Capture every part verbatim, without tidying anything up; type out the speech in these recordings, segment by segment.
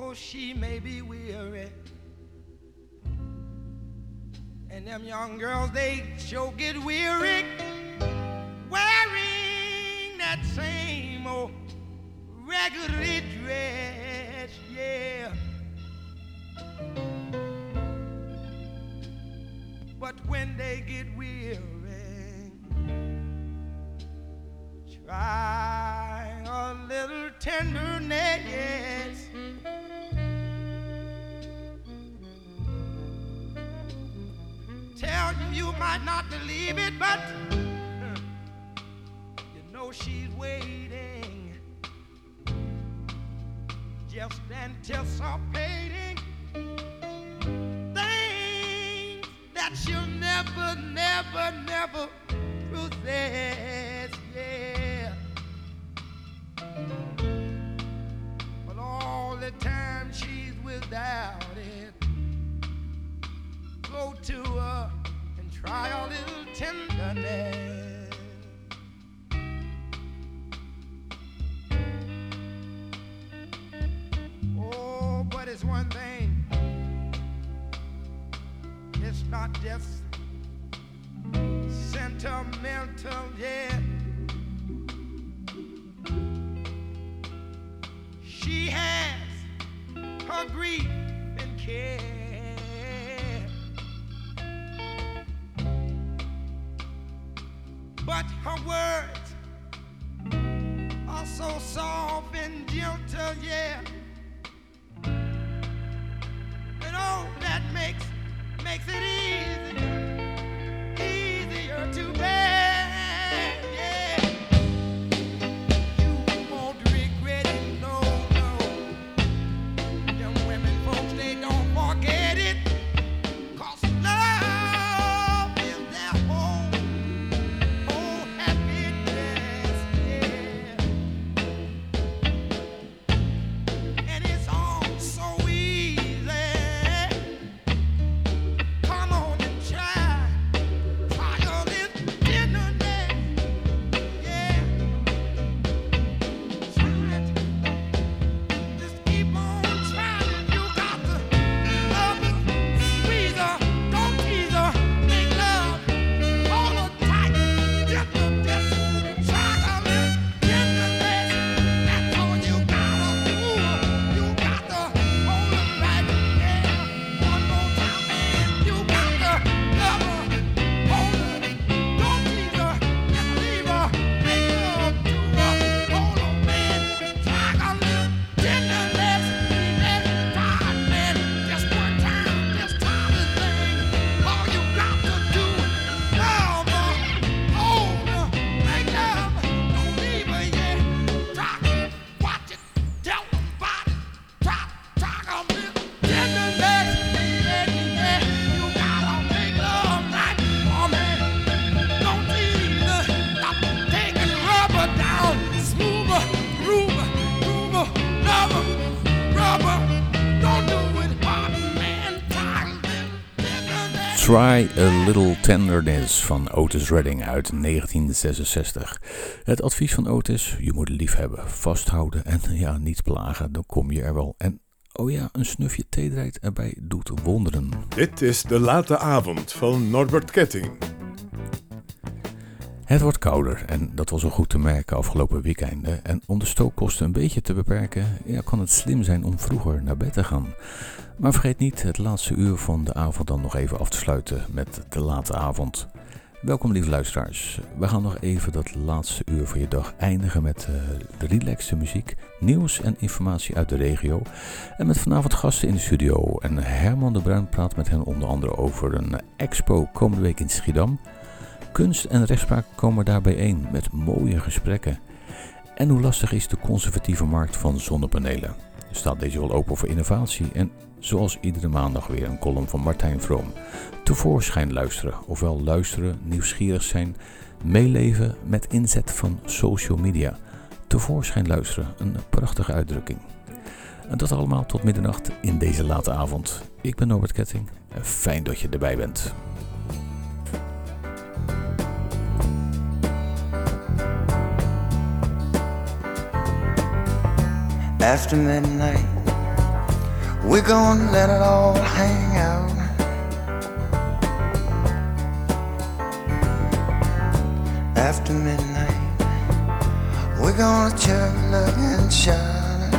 though she may be weary. And them young girls, they sure get weary wearing that same old raggedy dress, yeah. But when they get weary, try a little tenderness. Tell you you might not believe it, but you know she's waiting, just anticipating things that she'll never, never, never possess, yeah. But all the time she's without it, go to her and try a little tenderness. Oh, but it's one thing, it's not just sentimental, yeah. She has her grief and care, but her words are so soft and gentle, yeah. And all that makes makes it easier, easier to bear, yeah. You won't regret it, no, no. Them women folks, they don't forget it, 'cause love is their whole, whole happiness, yeah. And it's all so easy. Come on and try, try a little tenderness, yeah. Try it. Just keep on trying. You got to love her, squeeze her, don't tease her, make love, hold her tight, get the just try a little tenderness. That's all you gotta do. You got to hold her right, yeah. One more time, man. You got to love her, hold her, don't tease her, never leave her, make love to her, hold her, man. Try a little tenderness, every time, man. Just one time, this time is thing. All you got to do, love her, hold her, make love, don't leave her, yeah. Try, watch it, tell them about it. Try, try a little tenderness, yeah, yeah. You gotta make love right, oh man. Don't tease her, stop taking rubber down, smooth her, groove her, groove her, love her, rub her. Don't do it hard, man. Try a little tenderness. Try a Little Tenderness van Otis Redding uit negentien zesenzestig. Het advies van Otis, je moet lief hebben, vasthouden en ja, niet plagen, dan kom je er wel. En oh ja, een snufje theedrijt erbij doet wonderen. Dit is De Late Avond van Norbert Ketting. Het wordt kouder en dat was al goed te merken afgelopen weekenden. En om de stookkosten een beetje te beperken, ja, kan het slim zijn om vroeger naar bed te gaan. Maar vergeet niet het laatste uur van de avond dan nog even af te sluiten met De Late Avond. Welkom lieve luisteraars. We gaan nog even dat laatste uur van je dag eindigen met uh, de relaxte muziek, nieuws en informatie uit de regio. En met vanavond gasten in de studio. En Herman de Bruin praat met hen onder andere over een expo komende week in Schiedam. Kunst en rechtspraak komen daar bijeen met mooie gesprekken. En hoe lastig is de conservatieve markt van zonnepanelen? Staat deze wel open voor innovatie? En zoals iedere maandag weer een column van Martijn Vroom. Tevoorschijn luisteren, ofwel luisteren, nieuwsgierig zijn, meeleven met inzet van social media. Tevoorschijn luisteren, een prachtige uitdrukking. En dat allemaal tot middernacht in deze late avond. Ik ben Norbert Ketting en fijn dat je erbij bent. After midnight, We're gonna let it all hang out. After midnight, we're gonna chug, look and shine.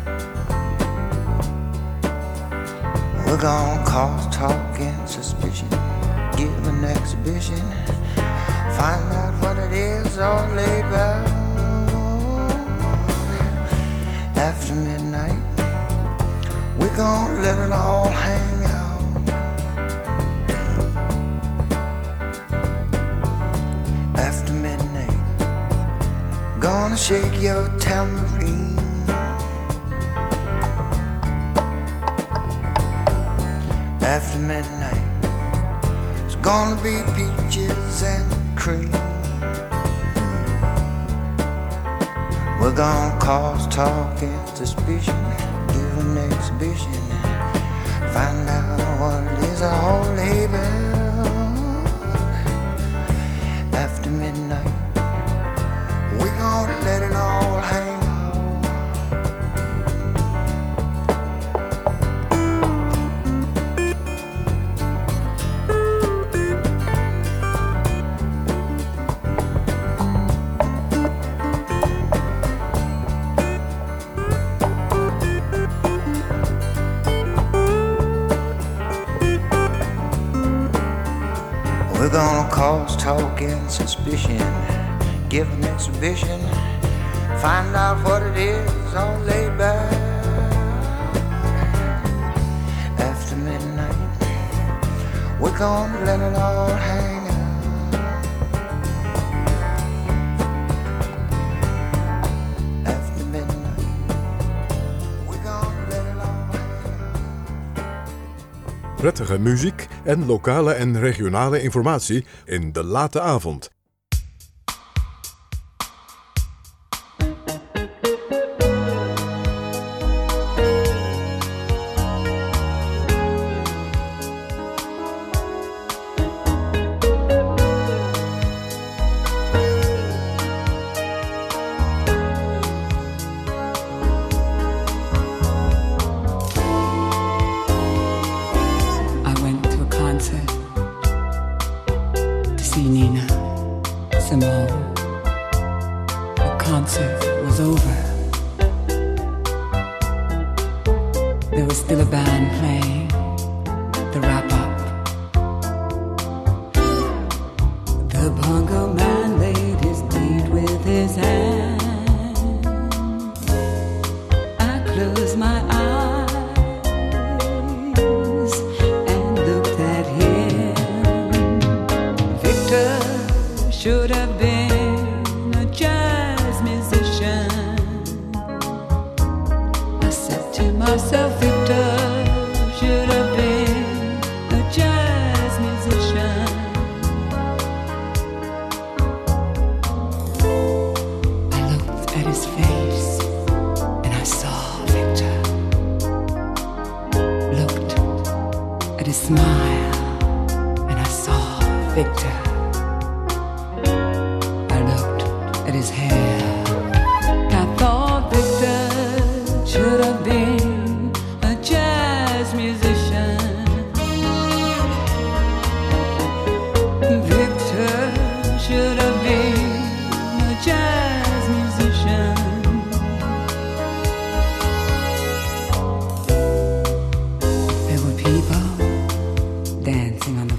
We're gonna cause talk and suspicion, give an exhibition, find out what it is all laid back. After midnight, we're gonna let it all hang out. After midnight, gonna shake your tambourine. After midnight, it's gonna be peaches and cream. We're gonna cause talk and suspicion, give an exhibition, find out what it is all about. After midnight, we're gonna let it all hang out. We're gonna cause talk and suspicion, give an exhibition, find out what it is all laid back. After midnight, we're gonna let it all hang out. After midnight, we're gonna let it all hang out. Prettige muziek en lokale en regionale informatie in de late avond.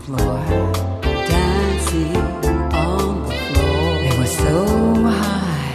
Dancing on the floor. They were so high.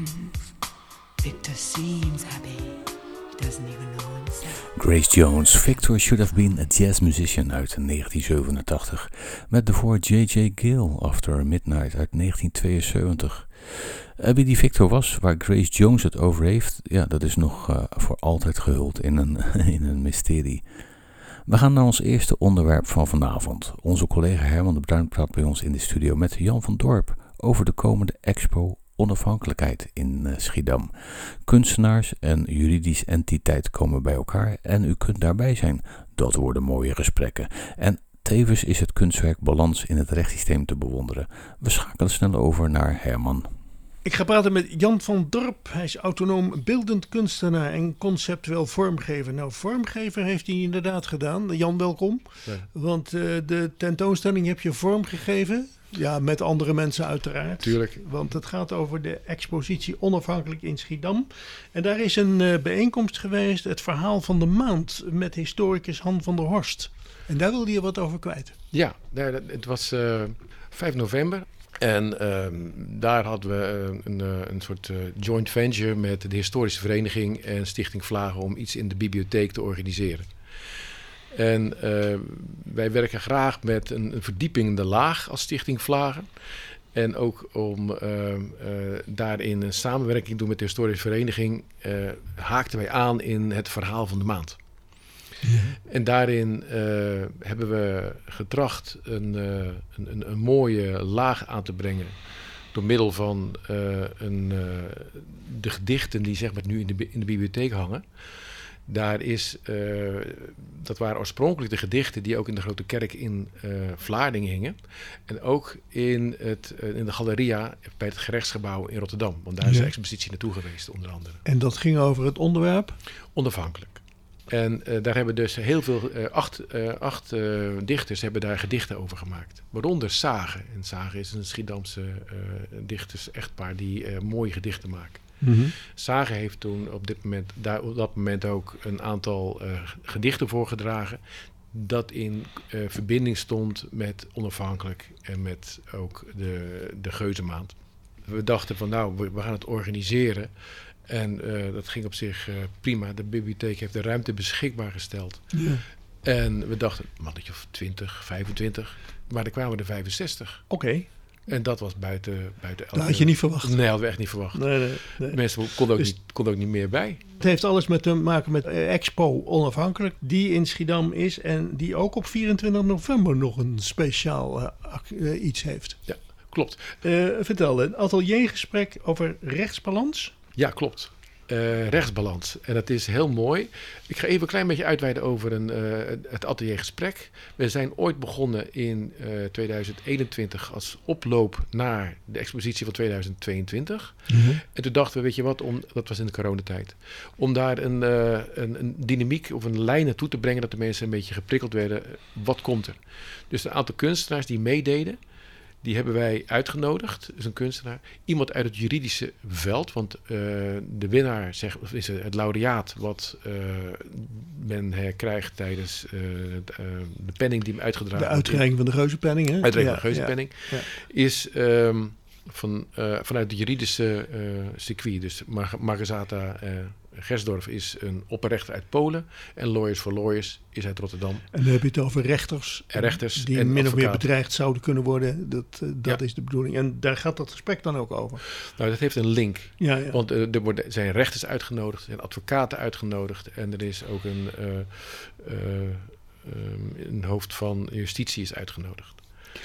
Victor seems happy. He doesn't even know himself. Grace Jones, Victor Should Have Been a Jazz Musician uit negentien zevenentachtig. Met daarvoor J J Gill, After Midnight uit negentien tweeënzeventig. Uh, wie die Victor was, waar Grace Jones het over heeft, ja, dat is nog uh, voor altijd gehuld in een, in een mysterie. We gaan naar ons eerste onderwerp van vanavond. Onze collega Herman de Bruin praat bij ons in de studio met Jan van Dorp over de komende expo Onafhankelijkheid in uh, Schiedam. Kunstenaars en juridische entiteit komen bij elkaar en u kunt daarbij zijn. Dat worden mooie gesprekken. En tevens is het kunstwerk Balans in het rechtssysteem te bewonderen. We schakelen snel over naar Herman. Ik ga praten met Jan van Dorp. Hij is autonoom beeldend kunstenaar en conceptueel vormgever. Nou, vormgever heeft hij inderdaad gedaan. Jan, welkom. Ja. Want uh, de tentoonstelling heb je vormgegeven. Ja, met andere mensen uiteraard. Tuurlijk. Want het gaat over de expositie Onafhankelijk in Schiedam. En daar is een uh, bijeenkomst geweest, het verhaal van de maand, met historicus Han van der Horst. En daar wilde je wat over kwijt. Ja, het was uh, vijf november. En uh, daar hadden we uh, een, uh, een soort uh, joint venture met de historische vereniging en Stichting Vlagen om iets in de bibliotheek te organiseren. En uh, wij werken graag met een, een verdiepende laag als Stichting Vlagen. En ook om uh, uh, daarin een samenwerking doen met de historische vereniging, uh, haakten wij aan in het verhaal van de maand. Ja. En daarin uh, hebben we getracht een, uh, een, een, een mooie laag aan te brengen door middel van uh, een, uh, de gedichten die zeg maar nu in de, in de bibliotheek hangen. Daar is, uh, dat waren oorspronkelijk de gedichten die ook in de Grote Kerk in uh, Vlaardingen hingen. En ook in, het, uh, in de Galeria bij het gerechtsgebouw in Rotterdam. Want daar is ja. de expositie naartoe geweest onder andere. En dat ging over het onderwerp? Onafhankelijk. En uh, daar hebben dus heel veel, uh, acht, uh, acht uh, dichters hebben daar gedichten over gemaakt. Waaronder Sage. En Sage is een Schiedamse uh, dichters-echtpaar die uh, mooie gedichten maken. Mm-hmm. Sage heeft toen op, dit moment, daar, op dat moment ook een aantal uh, gedichten voorgedragen. Dat in uh, verbinding stond met Onafhankelijk en met ook de, de Geuzenmaand. We dachten van nou, we, we gaan het organiseren. En uh, dat ging op zich uh, prima. De bibliotheek heeft de ruimte beschikbaar gesteld. Ja. En we dachten, mannetje of twintig, vijfentwintig. Maar er kwamen er vijfenzestig. Oké. Okay. En dat was buiten, buiten elke... Dat had je niet verwacht? Nee, hadden we echt niet verwacht. Nee, nee, nee. Mensen konden ook, dus, niet, konden ook niet meer bij. Het heeft alles met te maken met Expo Onafhankelijk, die in Schiedam is en die ook op vierentwintig november nog een speciaal uh, uh, iets heeft. Ja, klopt. Uh, vertel, een ateliergesprek over rechtsbalans? Ja, klopt. Uh, rechtsbalans. En dat is heel mooi. Ik ga even een klein beetje uitweiden over een, uh, het ateliergesprek. We zijn ooit begonnen in uh, tweeduizend eenentwintig als oploop naar de expositie van tweeduizend tweeëntwintig. Mm-hmm. En toen dachten we, weet je wat, om, dat was in de coronatijd, om daar een, uh, een, een dynamiek of een lijn naartoe te brengen dat de mensen een beetje geprikkeld werden. Wat komt er? Dus een aantal kunstenaars die meededen, die hebben wij uitgenodigd, dus een kunstenaar. Iemand uit het juridische veld, want uh, de winnaar zegt, of is het laureaat wat uh, men herkrijgt tijdens uh, de, uh, de penning die hem uitgedragen wordt. De uitreiking van de Geuzenpenning, hè? Uitreiking ja, van de Geuzenpenning. Ja, ja. Is um, van, uh, vanuit het juridische uh, circuit. Dus Mar- Margazata uh, Gersdorf is een opperrechter uit Polen. En Lawyers for Lawyers is uit Rotterdam. En dan heb je het over rechters. En rechters die en min advocaten. of meer bedreigd zouden kunnen worden. Dat, uh, dat ja. is de bedoeling. En daar gaat dat gesprek dan ook over. Nou, dat heeft een link. Ja, ja. Want uh, er worden, zijn rechters uitgenodigd, er zijn advocaten uitgenodigd. En er is ook een, uh, uh, um, een hoofd van justitie is uitgenodigd.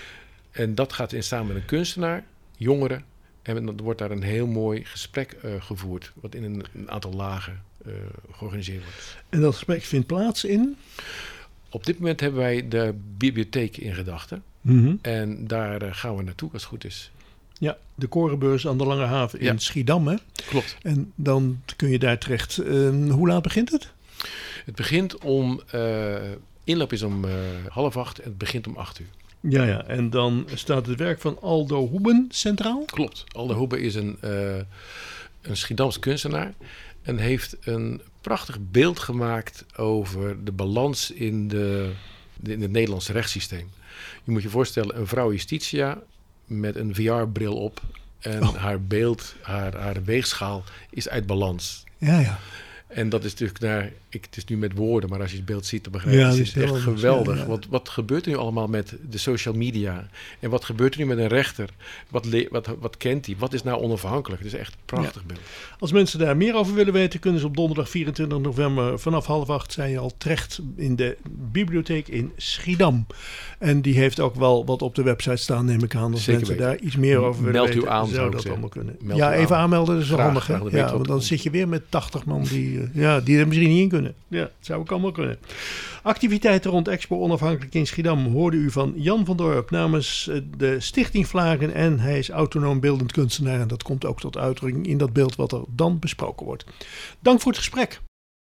En dat gaat in samen met een kunstenaar, jongeren. En dan wordt daar een heel mooi gesprek uh, gevoerd, wat in een, een aantal lagen uh, georganiseerd wordt. En dat gesprek vindt plaats in? Op dit moment hebben wij de bibliotheek in gedachten. Mm-hmm. En daar uh, gaan we naartoe als het goed is. Ja, de Korenbeurs aan de Lange Haven in ja. Schiedam, hè? Klopt. En dan kun je daar terecht. Uh, hoe laat begint het? Het begint om... Uh, inloop is om uh, half acht en het begint om acht uur. Ja, ja, en dan staat het werk van Aldo Hoeben centraal? Klopt. Aldo Hoeben is een, uh, een Schiedamse kunstenaar en heeft een prachtig beeld gemaakt over de balans in, de, de, in het Nederlandse rechtssysteem. Je moet je voorstellen, een vrouw Justitia met een V R-bril op En Oh. haar beeld, haar, haar weegschaal is uit balans. Ja, ja. En dat is natuurlijk, naar, ik, het is nu met woorden, maar als je het beeld ziet, dan begrijp je Ja, het. dat Het is is echt heel anders, geweldig. ja, ja. Wat, wat gebeurt er nu allemaal met de social media? En wat gebeurt er nu met een rechter? Wat, le- wat, wat kent hij? Wat is nou onafhankelijk? Het is echt een prachtig beeld. Als mensen daar meer over willen weten, kunnen ze op donderdag vierentwintig november vanaf half acht, zei je al, terecht in de bibliotheek in Schiedam. En die heeft ook wel wat op de website staan, neem ik aan. Als Zeker mensen weten. daar iets meer over willen Meld u weten, aan, zou zou ik dat zeggen. allemaal kunnen. Meld ja, u even aan. aanmelden, dat is wel Graag, handig. hè? graag, dan weten Ja, we want wat dan er zit je weer met tachtig man die, eh, ja, die er misschien niet in kunnen. Ja, dat zou ook allemaal kunnen. Activiteiten rond Expo Onafhankelijk in Schiedam hoorde u van Jan van Dorp namens eh, de Stichting Vlagen. En hij is autonoom beeldend kunstenaar. En dat komt ook tot uitdrukking in dat beeld wat er dan besproken wordt. Dank voor het gesprek.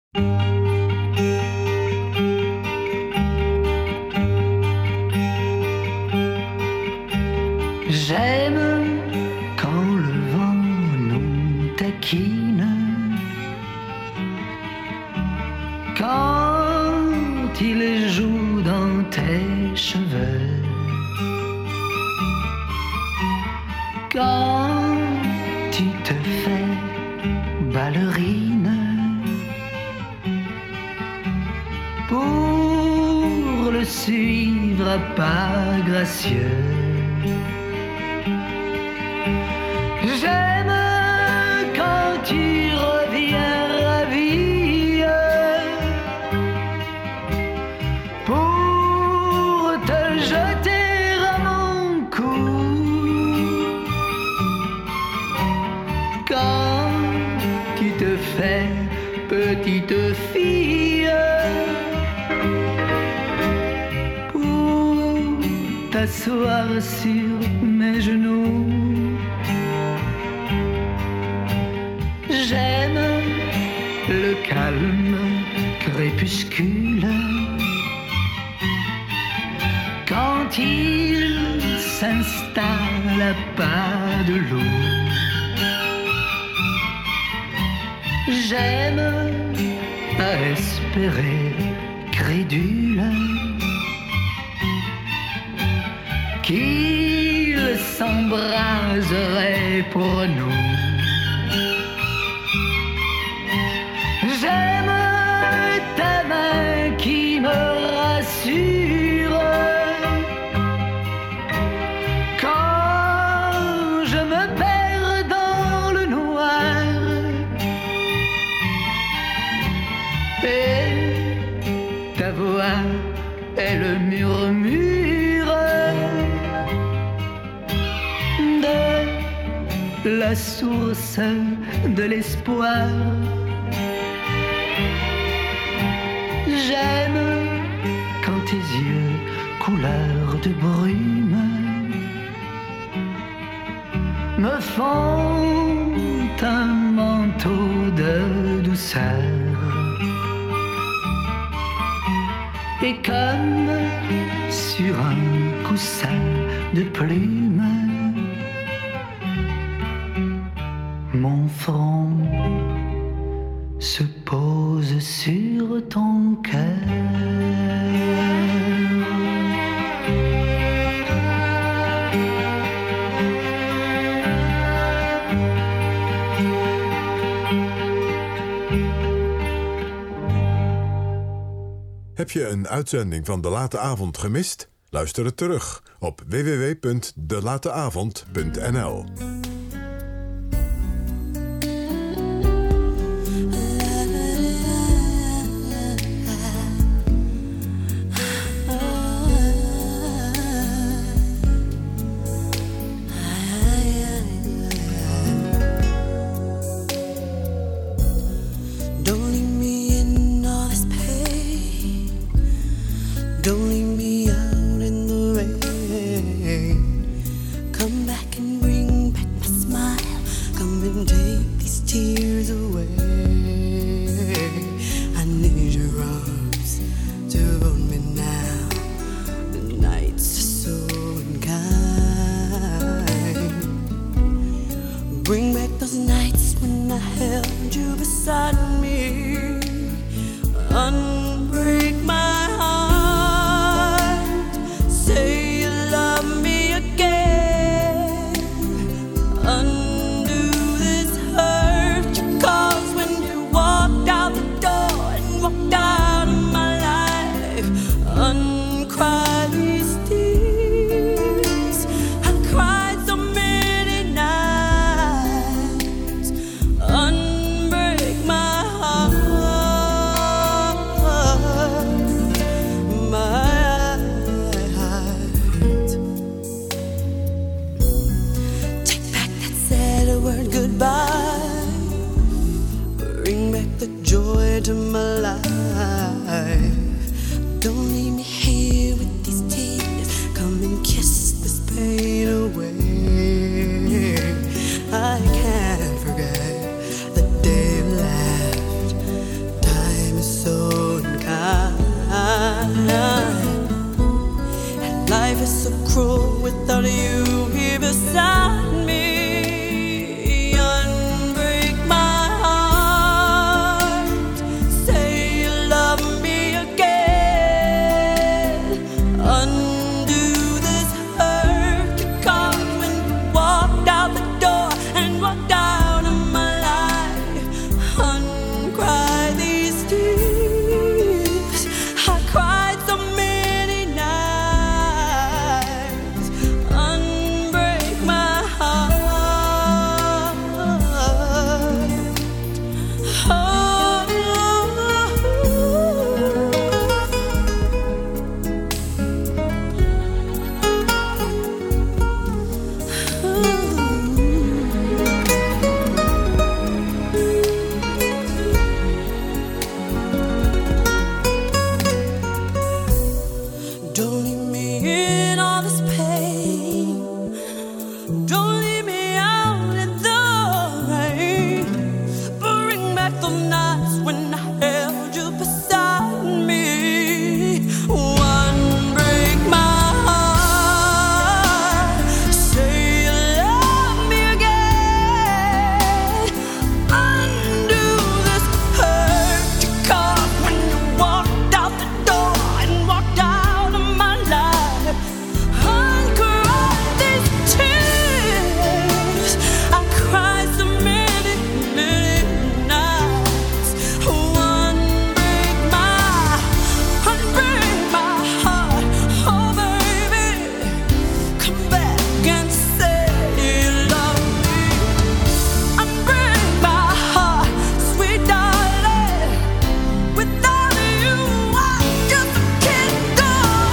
J'aime quand le vent nous taquine, quand il joue dans tes cheveux, quand tu te fais ballerine pour le suivre à pas gracieux. J'aime quand tu reviens ravi pour te jeter à mon cou. Quand tu te fais petite fille pour t'asseoir sur mes genoux. J'aime le calme crépuscule quand il s'installe à pas de loup. J'aime à espérer crédule qu'il s'embraserait pour nous. J'aime ta main qui me rassure quand je me perds dans le noir. Et ta voix est le murmure de la source de l'espoir. J'aime quand tes yeux, couleur de brume, me font un manteau de douceur. Et comme sur un coussin de plumes, mon front se pose sur ton cœur. Heb je een uitzending van De Late Avond gemist? Luister het terug op w w w punt de late avond punt n l. Don't leave me in all this pain. Don't leave me out in the rain. Come back and bring back my smile. Come and take these tears away. I need your arms to hold me now. The nights are so unkind. Bring back those nights when I held you beside me. Unbreak my heart. Say you love me again. Un- into my life. Don't leave me here with these tears. Come and kiss this pain away. I can't forget the day you left. Time is so unkind, and life is so cruel without you here beside me. Unbreak my heart. Say you love me again. Undo this hurt you caused when you walked out the door and walked out of my life. Uncry these tears I cried so many nights. Unbreak my heart. Don't leave me in all this pain. Don't leave me out in the rain. Bring back the nights when I held you beside me. One break my heart. Say you love me again. Undo this hurt you caused when you walked out the door and walked out of my life. Uncry these tears I cried so many, many nights. One break my, unbreak my heart. Oh baby, come back and say you love me. Unbreak my heart, sweet darling. Without you, I just can't go.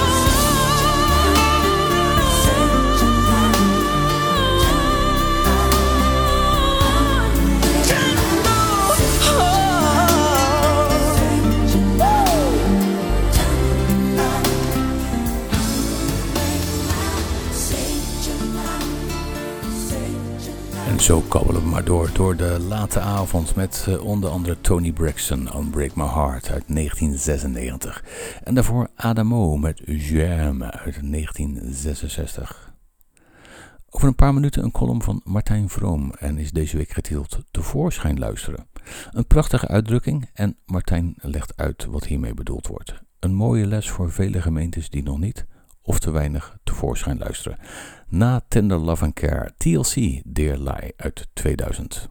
En zo kabbelen we maar door, door de late avond met uh, onder andere Tony Braxton, Unbreak My Heart uit negentien zesennegentig. En daarvoor Adamo met J'aime uit negentien zesenzestig. Over een paar minuten een column van Martijn Vroom en is deze week getiteld Tevoorschijn luisteren. Een prachtige uitdrukking en Martijn legt uit wat hiermee bedoeld wordt. Een mooie les voor vele gemeentes die nog niet of te weinig tevoorschijn luisteren. Na Tender Love and Care, T L C, Dear Lie uit tweeduizend.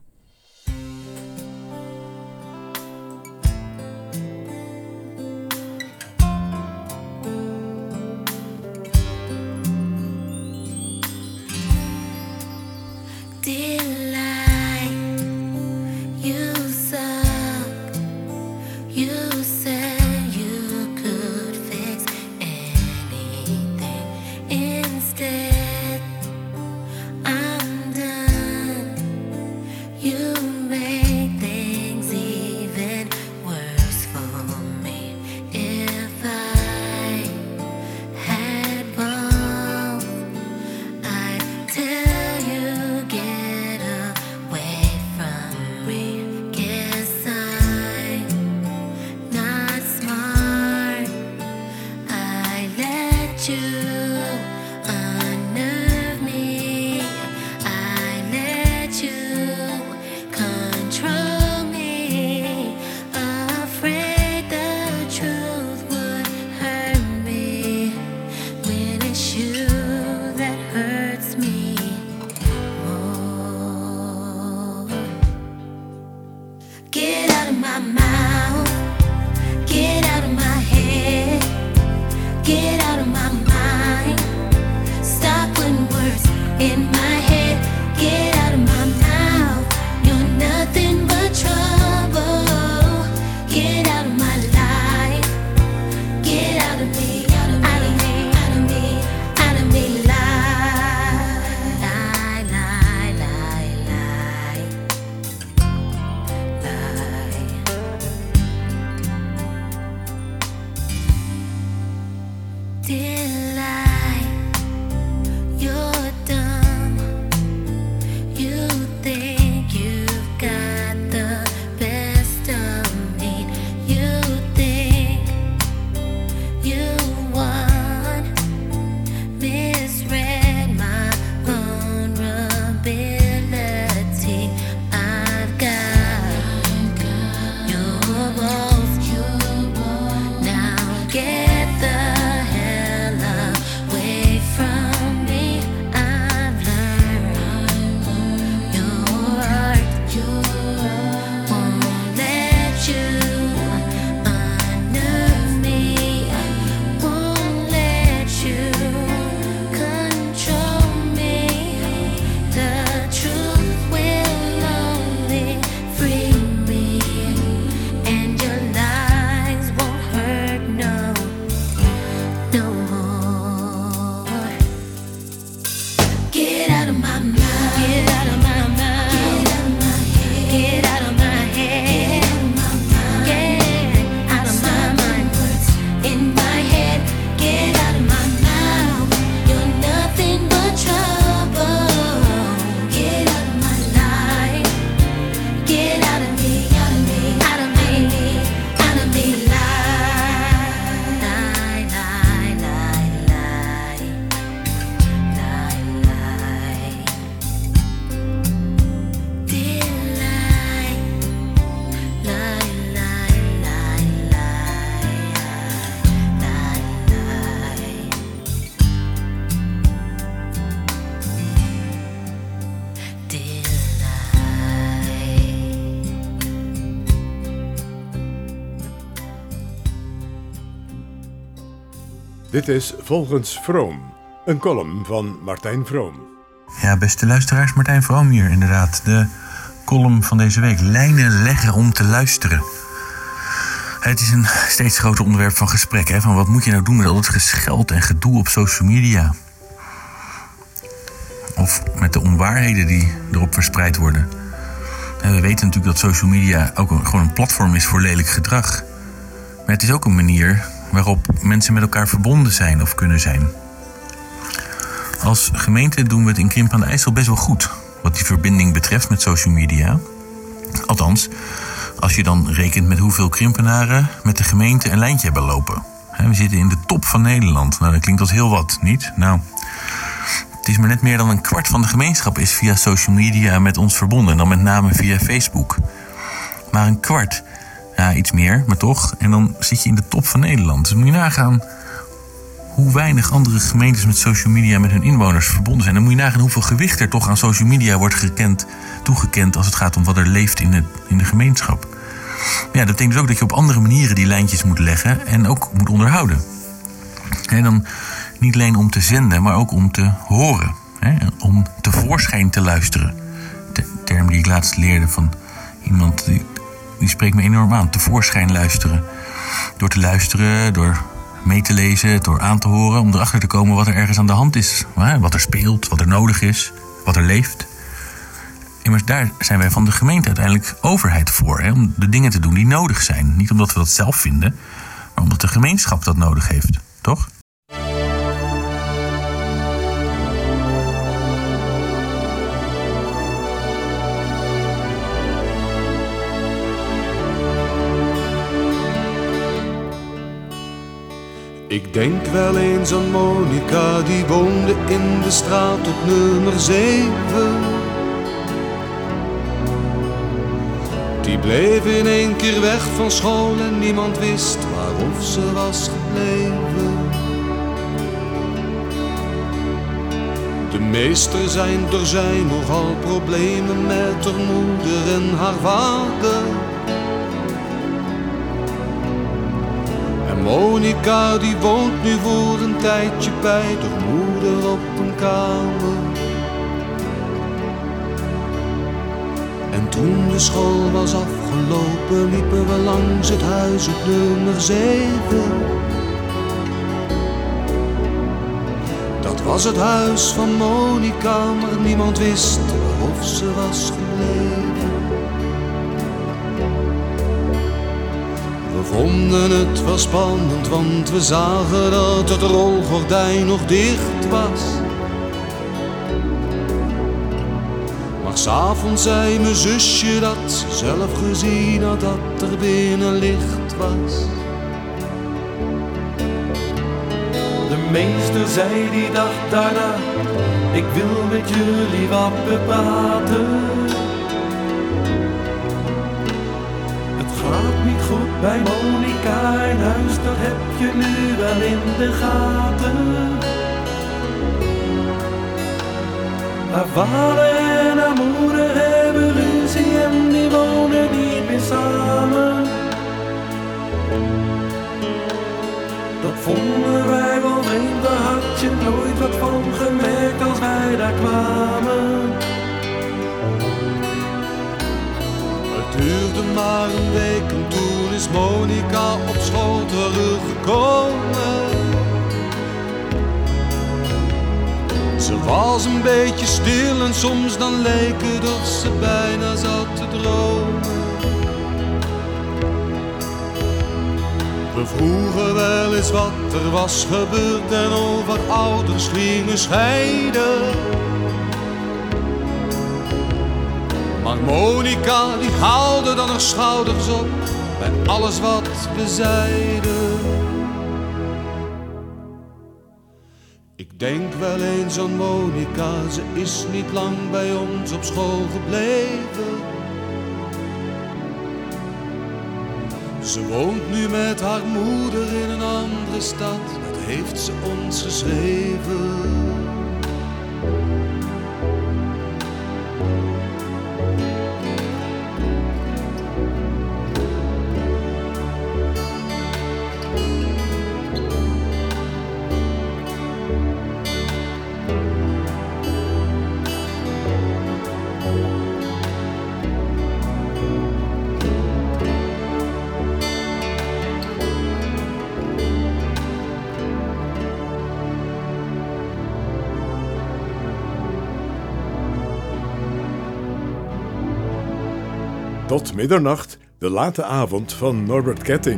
Dear lie, you suck. You said you could fix anything. Instead, I'm done. You make things even worse for me. If I had balls, I'd tell you get away from me. Guess I'm not smart. I let you unnerve me. I let you control me. Afraid the truth would hurt me. When it's you that hurts me more. Get out of my mouth. Get out of my head. Get out of my mind. Stop putting words in my head. Get out of my mouth. You're nothing but trouble. Get out of my life. Get out of me. Out of me. Out of me. Out of me. Lie. Lie. Lie. Lie. Lie. Lie. Dit is Volgens Vroom, een column van Martijn Vroom. Ja, beste luisteraars, Martijn Vroom hier inderdaad. De column van deze week. Lijnen leggen om te luisteren. Het is een steeds groter onderwerp van gesprek. Hè? Van wat moet je nou doen met al het gescheld en gedoe op social media? Of met de onwaarheden die erop verspreid worden. En we weten natuurlijk dat social media ook een, gewoon een platform is voor lelijk gedrag. Maar het is ook een manier waarop mensen met elkaar verbonden zijn of kunnen zijn. Als gemeente doen we het in Krimpen aan de IJssel best wel goed wat die verbinding betreft met social media. Althans, als je dan rekent met hoeveel Krimpenaren met de gemeente een lijntje hebben lopen. We zitten in de top van Nederland. Nou, dat klinkt als heel wat, niet? Nou, het is maar net meer dan een kwart van de gemeenschap is via social media met ons verbonden. En dan met name via Facebook. Maar een kwart, ja, iets meer, maar toch. En dan zit je in de top van Nederland. Dus moet je nagaan hoe weinig andere gemeentes met social media met hun inwoners verbonden zijn. Dan moet je nagaan hoeveel gewicht er toch aan social media wordt gekend, toegekend als het gaat om wat er leeft in, het, in de gemeenschap. Ja, dat betekent dus ook dat je op andere manieren die lijntjes moet leggen en ook moet onderhouden. En dan niet alleen om te zenden, maar ook om te horen. Hè? Om tevoorschijn te luisteren. De term die ik laatst leerde van iemand, die, die spreekt me enorm aan. Tevoorschijn luisteren. Door te luisteren, door mee te lezen, door aan te horen, om erachter te komen wat er ergens aan de hand is. Wat er speelt, wat er nodig is, wat er leeft. Immers daar zijn wij van de gemeente uiteindelijk overheid voor. Hè, om de dingen te doen die nodig zijn. Niet omdat we dat zelf vinden, maar omdat de gemeenschap dat nodig heeft. Toch? Ik denk wel eens aan Monica, die woonde in de straat op nummer zeven. Die bleef in één keer weg van school en niemand wist waarof ze was gebleven. De meester zijn, er zijn nogal problemen met haar moeder en haar vader. En Monica die woont nu voor een tijdje bij haar moeder op een kamer. En toen de school was afgelopen, liepen we langs het huis op nummer zeven. Dat was het huis van Monica, maar niemand wist of ze was gebleven. We vonden het wel spannend, want we zagen dat het rolgordijn nog dicht was. Maar 's avonds zei mijn zusje dat ze zelf gezien had dat er binnen licht was. De meester zei die dag daarna, ik wil met jullie wat bepraten. Het gaat niet goed bij Monica in huis, dat heb je nu wel in de gaten. Haar vader en haar moeder hebben ruzie en die wonen niet meer samen. Dat vonden wij wel vreemd, daar had je nooit wat van gemerkt als wij daar kwamen. Het duurde maar een week en toen is Monica op school teruggekomen. Ze was een beetje stil en soms dan leek het of ze bijna zat te dromen. We vroegen wel eens wat er was gebeurd en over ouders gingen scheiden. Maar Monica die haalde dan haar schouders op bij alles wat we zeiden. Ik denk wel eens aan Monica, ze is niet lang bij ons op school gebleven. Ze woont nu met haar moeder in een andere stad, dat heeft ze ons geschreven. Tot middernacht, de late avond van Norbert Ketting.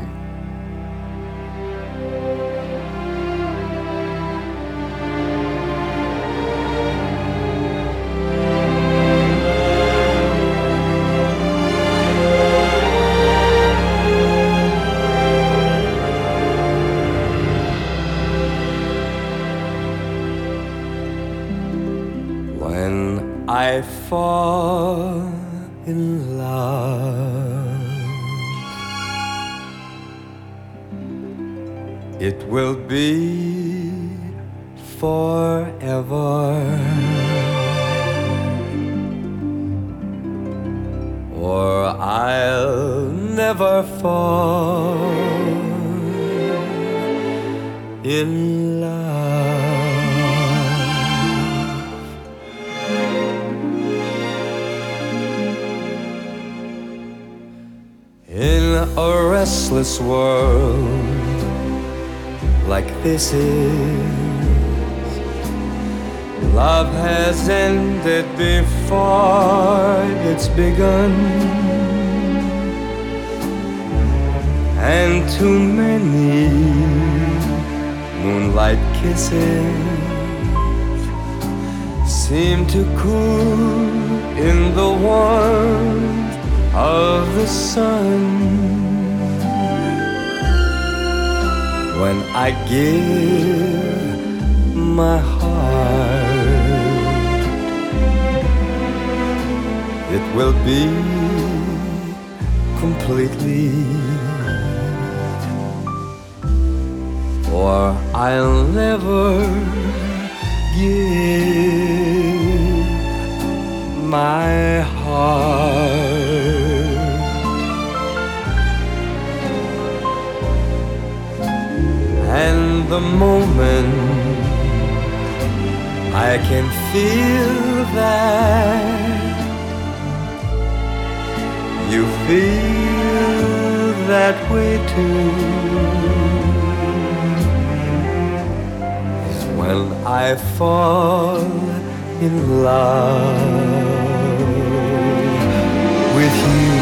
When I fall in love, it will be forever, or I'll never fall in love. In a restless world like this is, love has ended before it's begun, and too many moonlight kisses seem to cool in the warmth of the sun. When I give my heart, it will be completely, or I'll never give my heart. And the moment I can feel that you feel that way too is when I fall in love with you.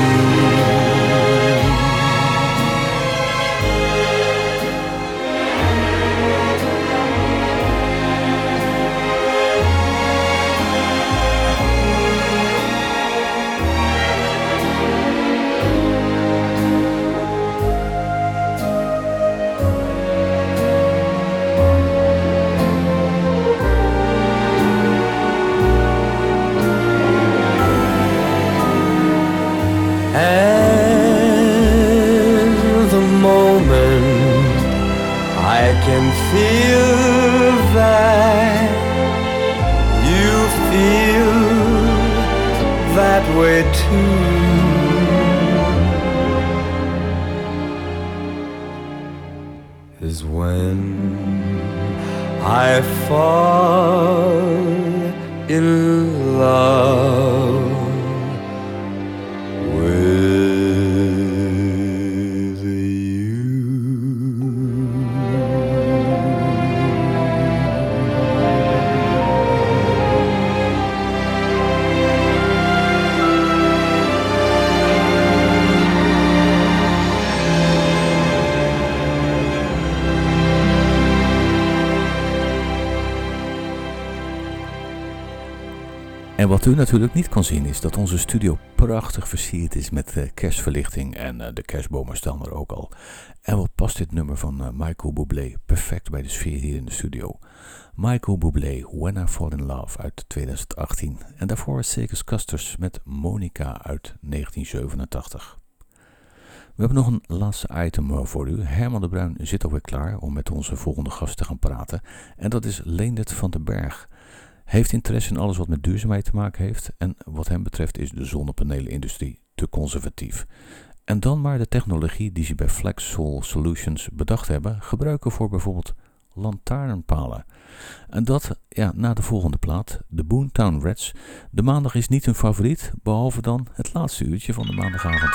And the moment I can feel that you feel that way too is when I fall in love with En wat u natuurlijk niet kan zien is dat onze studio prachtig versierd is met uh, kerstverlichting en uh, de kerstbomen staan er ook al. En wat past dit nummer van uh, Michael Bublé perfect bij de sfeer hier in de studio. Michael Bublé, When I Fall in Love uit tweeduizend achttien en daarvoor Circus Custers met Monica uit negentien zevenentachtig. We hebben nog een laatste item voor u. Herman de Bruin zit alweer klaar om met onze volgende gast te gaan praten en dat is Leendert van den Berg. Heeft interesse in alles wat met duurzaamheid te maken heeft en wat hem betreft is de zonnepanelenindustrie te conservatief. En dan maar de technologie die ze bij Flexsol Solutions bedacht hebben gebruiken voor bijvoorbeeld lantaarnpalen. En dat ja, na de volgende plaat, de Boomtown Rats. De maandag is niet hun favoriet, behalve dan het laatste uurtje van de maandagavond.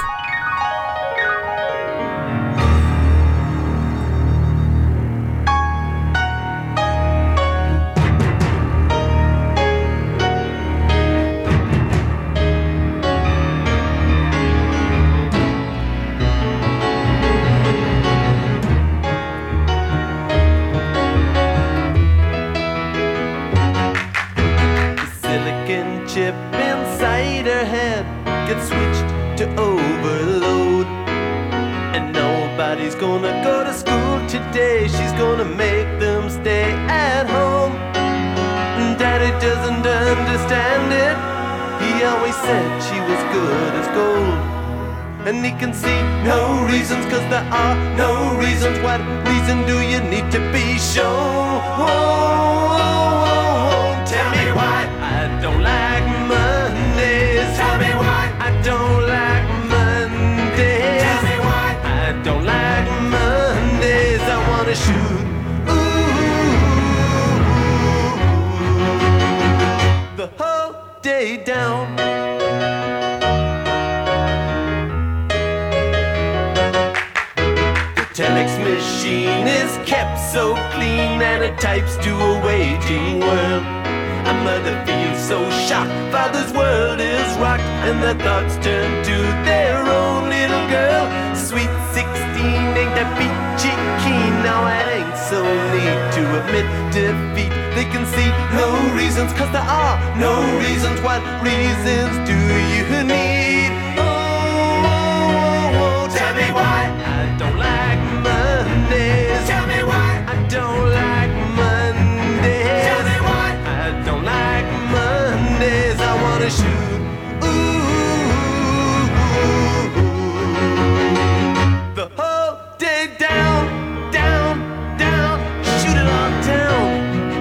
gonna go to school today. She's gonna make them stay at home. Daddy doesn't understand it. He always said she was good as gold. And he can see no reasons, cause there are no reasons. What reason do you need to be shown? Tell me why I don't like Mondays. Tell me why I don't like Mondays. Tell me why I don't like Mondays. I wanna shoot ooh, the whole day down. Telex machine is kept so clean and it types to a waiting world. A mother feels so shocked, father's world is rocked, and their thoughts turn to their own little girl. Sweet sixteen, ain't that peachy keen? Now it ain't so neat to admit defeat. They can see no reasons, cause there are no reasons. What reasons do you need? Oh, oh, oh, tell me why I don't like Mondays. Tell me why I don't like Mondays. Tell me why I don't like Mondays. I wanna shoot ooh, the whole day down, down, down. Shoot it all down.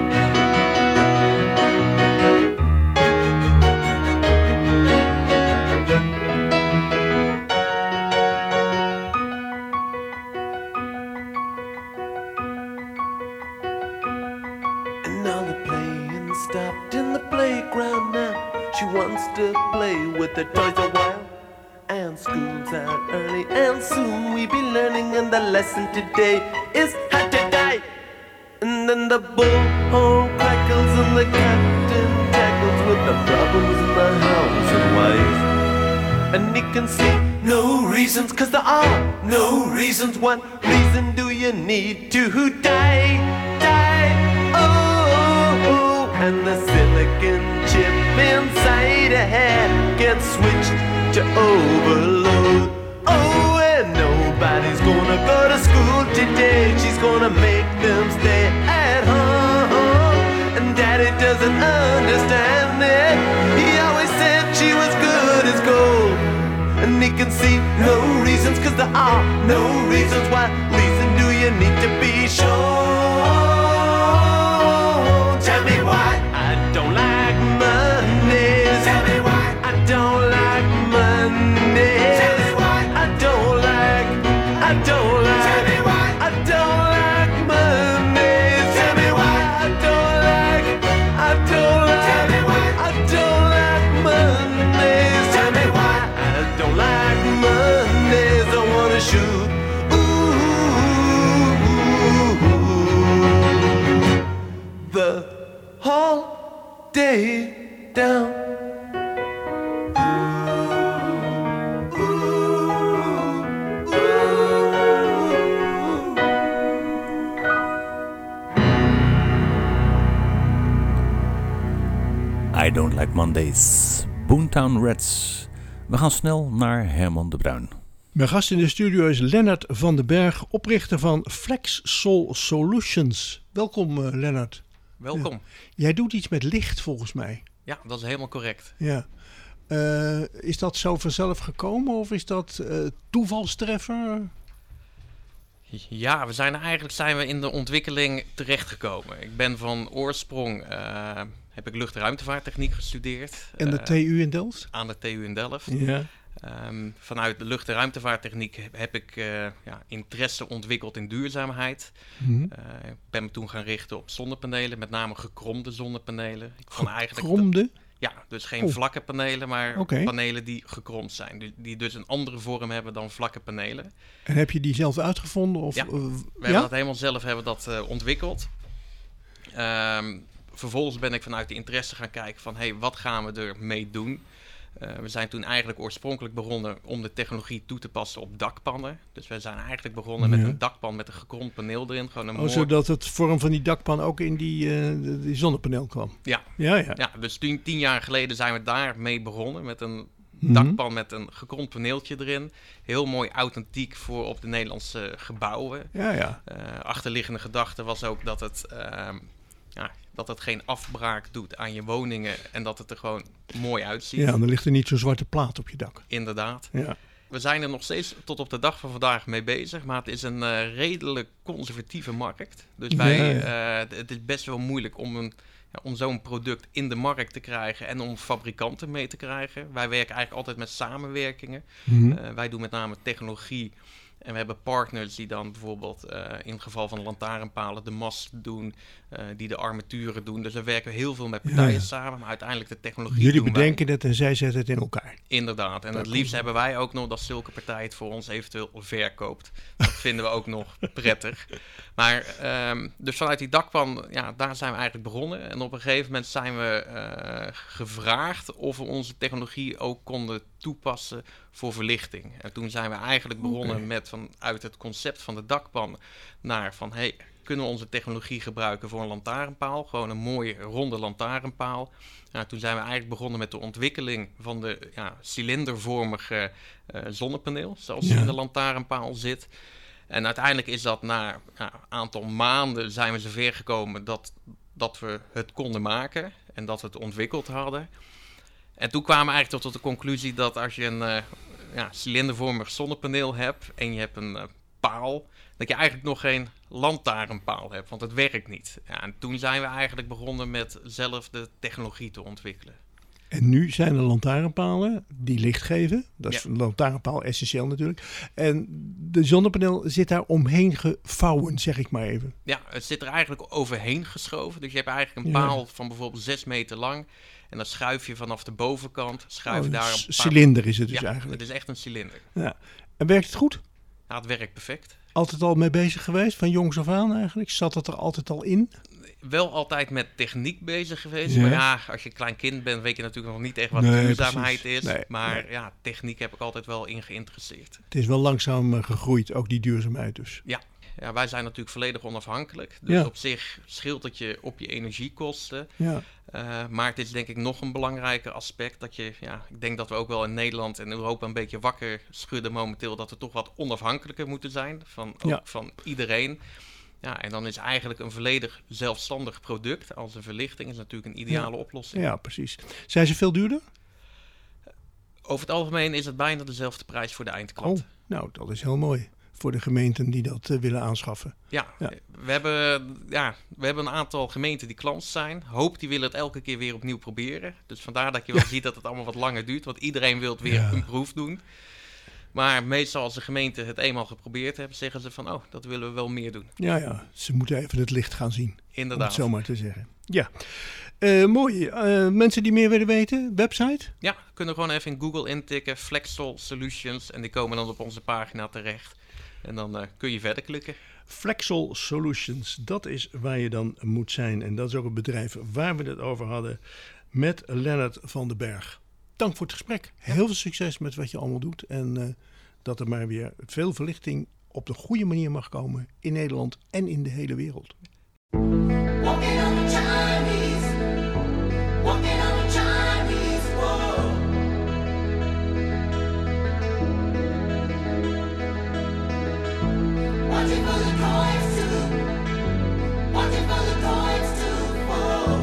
Stopped in the playground now. She wants to play with the toys a while. And school's out early, and soon we be learning. And the lesson today is how to die. And then the bullhorn crackles and the captain tackles with the problems in the house and wife. And he can see no reasons, cause there are no reasons. What reason do you need to die? Die, oh, oh. And the silicon chip inside a head gets switched to overload. Oh, and nobody's gonna go to school today. She's gonna make them stay at home. And daddy doesn't understand it. He always said she was good as gold. And he can see no reasons, cause there are no reasons. What reason do you need to be sure? Tell me why I don't like Mondays. Tell me why I don't like Mondays. Tell me why I don't like, I don't like. Tell me why I don't like Mondays. Tell me why I don't like, I don't like. Tell me why I don't like Mondays. Tell me why I don't like Mondays. I wanna shoot ooh, the whole day down. I Don't Like Mondays. Boomtown Rats. We gaan snel naar Herman de Bruin. Mijn gast in de studio is Lennart van den Berg, oprichter van FlexSol Solutions. Welkom uh, Lennart. Welkom. Ja. Jij doet iets met licht volgens mij. Ja, dat is helemaal correct. Ja. Uh, is dat zo vanzelf gekomen of is dat uh, toevalstreffer? Ja, we zijn eigenlijk zijn we in de ontwikkeling terechtgekomen. Ik ben van oorsprong, uh, heb ik lucht- en ruimtevaarttechniek gestudeerd. En de uh, T U in Delft? Aan de T U in Delft. Ja. Um, vanuit de lucht- en ruimtevaarttechniek heb ik uh, ja, interesse ontwikkeld in duurzaamheid. Mm-hmm. Uh, ik ben me toen gaan richten op zonnepanelen, met name gekromde zonnepanelen. Ik vond eigenlijk gekromde? Ja, dus geen oh. vlakke panelen, maar okay. panelen die gekromd zijn. Die, die dus een andere vorm hebben dan vlakke panelen. En heb je die zelf uitgevonden? Of, ja, uh, we ja? hebben dat helemaal zelf hebben dat, uh, ontwikkeld. Um, vervolgens ben ik vanuit de interesse gaan kijken van, hé, hey, wat gaan we ermee doen? Uh, we zijn toen eigenlijk oorspronkelijk begonnen om de technologie toe te passen op dakpannen. Dus we zijn eigenlijk begonnen ja. met een dakpan met een gekromd paneel erin. Gewoon een oh, mooi... Zodat het vorm van die dakpan ook in die, uh, die zonnepaneel kwam? Ja, ja, ja. ja dus tien, tien jaar geleden zijn we daarmee begonnen met een Mhm. dakpan met een gekromd paneeltje erin. Heel mooi authentiek voor op de Nederlandse gebouwen. Ja, ja. Uh, achterliggende gedachte was ook dat het, uh, ja, dat het geen afbraak doet aan je woningen en dat het er gewoon mooi uitziet. Ja, dan ligt er niet zo'n zwarte plaat op je dak. Inderdaad. Ja. We zijn er nog steeds tot op de dag van vandaag mee bezig, maar het is een uh, redelijk conservatieve markt. Dus wij, Ja, ja. Uh, het is best wel moeilijk om, een, ja, om zo'n product in de markt te krijgen en om fabrikanten mee te krijgen. Wij werken eigenlijk altijd met samenwerkingen. Mhm. Uh, wij doen met name technologie. En we hebben partners die dan bijvoorbeeld uh, in het geval van de lantaarnpalen de mast doen, uh, die de armaturen doen. Dus we werken heel veel met partijen Ja, ja. samen, maar uiteindelijk de technologie Jullie doen bedenken wij. het en zij zetten het in elkaar. Inderdaad. En Daar het liefst komt- hebben wij ook nog dat zulke partijen het voor ons eventueel verkoopt. Dat vinden we ook nog prettig. Maar um, dus vanuit die dakpan, ja, daar zijn we eigenlijk begonnen. En op een gegeven moment zijn we uh, gevraagd of we onze technologie ook konden toepassen voor verlichting. En toen zijn we eigenlijk begonnen Oké. met vanuit het concept van de dakpan naar van, hey, kunnen we onze technologie gebruiken voor een lantaarnpaal? Gewoon een mooie ronde lantaarnpaal. Nou, toen zijn we eigenlijk begonnen met de ontwikkeling van de ja, cilindervormige uh, zonnepaneel, zoals Ja. in de lantaarnpaal zit. En uiteindelijk is dat na een ja, aantal maanden zijn we zover gekomen dat, dat we het konden maken en dat we het ontwikkeld hadden. En toen kwamen we eigenlijk tot de conclusie dat als je een uh, ja, cilindervormig zonnepaneel hebt en je hebt een uh, paal, dat je eigenlijk nog geen lantaarnpaal hebt, want het werkt niet. Ja, en toen zijn we eigenlijk begonnen met zelf de technologie te ontwikkelen. En nu zijn er lantaarnpalen die licht geven. Dat is Ja. een lantaarnpaal essentieel natuurlijk. En de zonnepaneel zit daar omheen gevouwen, zeg ik maar even. Ja, het zit er eigenlijk overheen geschoven. Dus je hebt eigenlijk een Ja. paal van bijvoorbeeld zes meter lang. En dan schuif je vanaf de bovenkant, schuif je Oh, daar een een paar... cilinder is het dus ja, eigenlijk. het is echt een cilinder. Ja. En werkt het goed? Ja, het werkt perfect. Altijd al mee bezig geweest, van jongs af aan eigenlijk? Zat het er altijd al in? Wel altijd met techniek bezig geweest. Ja. Maar ja, als je een klein kind bent, weet je natuurlijk nog niet echt wat Nee, duurzaamheid precies. is. Nee, maar nee. ja, techniek heb ik altijd wel in geïnteresseerd. Het is wel langzaam eh, gegroeid, ook die duurzaamheid dus. Ja. ja, wij zijn natuurlijk volledig onafhankelijk. Dus Ja. op zich scheelt het je op je energiekosten. Ja. Uh, maar het is denk ik nog een belangrijker aspect dat je, ja, ik denk dat we ook wel in Nederland en Europa een beetje wakker schudden momenteel, dat we toch wat onafhankelijker moeten zijn van, ook Ja. van iedereen. Ja, en dan is eigenlijk een volledig zelfstandig product als een verlichting is natuurlijk een ideale Ja. oplossing. Ja, precies. Zijn ze veel duurder? Over het algemeen is het bijna dezelfde prijs voor de eindklant. Oh, nou, dat is heel mooi voor de gemeenten die dat uh, willen aanschaffen. Ja, Ja. We, hebben, ja, we hebben een aantal gemeenten die klant zijn. Hoop die willen het elke keer weer opnieuw proberen. Dus vandaar dat je wel Ja. ziet dat het allemaal wat langer duurt. Want iedereen wil weer Ja. een proef doen. Maar meestal als de gemeente het eenmaal geprobeerd hebben, zeggen ze van, oh, dat willen we wel meer doen. Ja, ja, ze moeten even het licht gaan zien. Inderdaad. Om het zo maar te zeggen. Ja, uh, mooi. Uh, mensen die meer willen weten, website? Ja, kunnen gewoon even in Google intikken, Flexol Solutions. En die komen dan op onze pagina terecht. En dan uh, kun je verder klikken. Flexol Solutions, dat is waar je dan moet zijn. En dat is ook het bedrijf waar we het over hadden met Lennart van den Berg. Dank voor het gesprek. Heel veel succes met wat je allemaal doet. En uh, dat er maar weer veel verlichting op de goede manier mag komen in Nederland en in de hele wereld. Walking on the Chinese, walking on the Chinese wall. Watching for the coins to, watching for the coins to fall.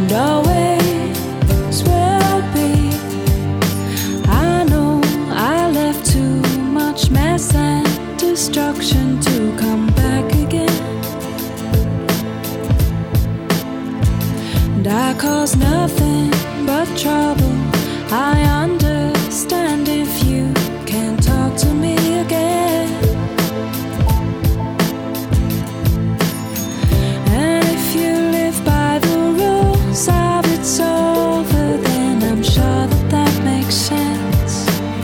and always will be. I know I left too much mess and destruction to come back again, and I caused nothing but trouble. I understand if you can't talk to me again, and if you live by the rules of it's over, then I'm sure that that makes sense.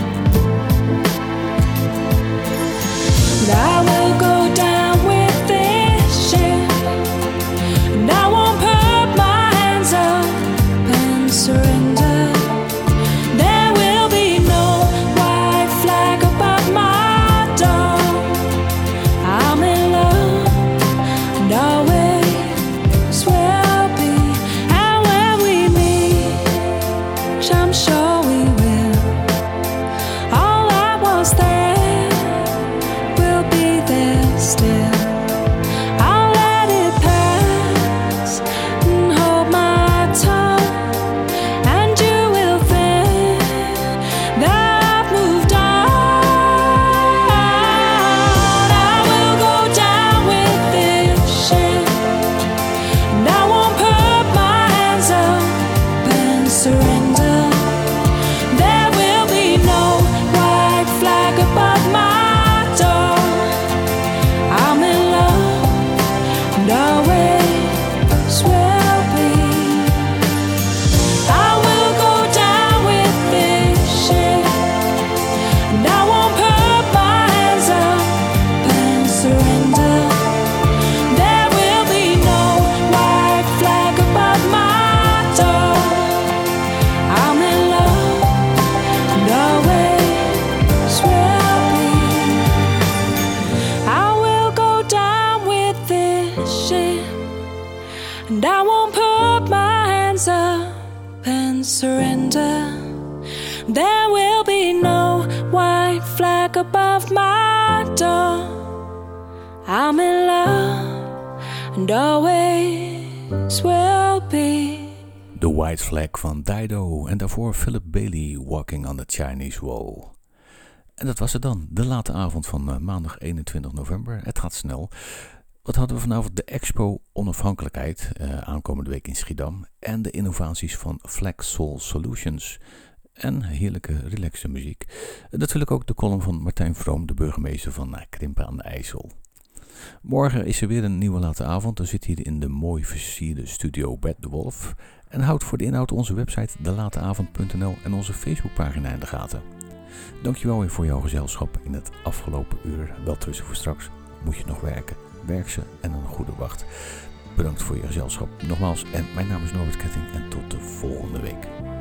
And I will go down with this ship, and I won't put my hands up and surrender. There will be no white flag above my door. I'm in love and always will be. And when we meet, I'm sure we will, all that was there will be there still. I'll let it pass and hold my tongue, and you will think that I've moved on. I will go down with this ship, and I won't put my hands up and surrender. There will be no white flag above my door. I'm in love and always will be. I will go down with this ship, and I won't put my hands up and surrender. There will be no white flag above my door. I'm in love and always will be. I will go down with this ship, and I won't put my hands up and surrender. There will be no white flag above my door. I'm in love and always will be. The White Flag van Dido en daarvoor Philip Bailey, Walking on the Chinese Wall. En dat was het dan, de late avond van uh, maandag eenentwintig november. Het gaat snel. Wat hadden we vanavond? De Expo Onafhankelijkheid, uh, aankomende week in Schiedam. En de innovaties van Flex Soul Solutions. En heerlijke, relaxe muziek. En natuurlijk ook de column van Martijn Vroom, de burgemeester van uh, Krimpen aan de IJssel. Morgen is er weer een nieuwe late avond. Dan zit hier in de mooi versierde studio Bert de Wolf. En houdt voor de inhoud onze website de late avond punt n l en onze Facebookpagina in de gaten. Dankjewel weer voor jouw gezelschap in het afgelopen uur. Wel tussen voor straks. Moet je nog werken. Werk ze en een goede wacht. Bedankt voor je gezelschap nogmaals. En mijn naam is Norbert Ketting en tot de volgende week.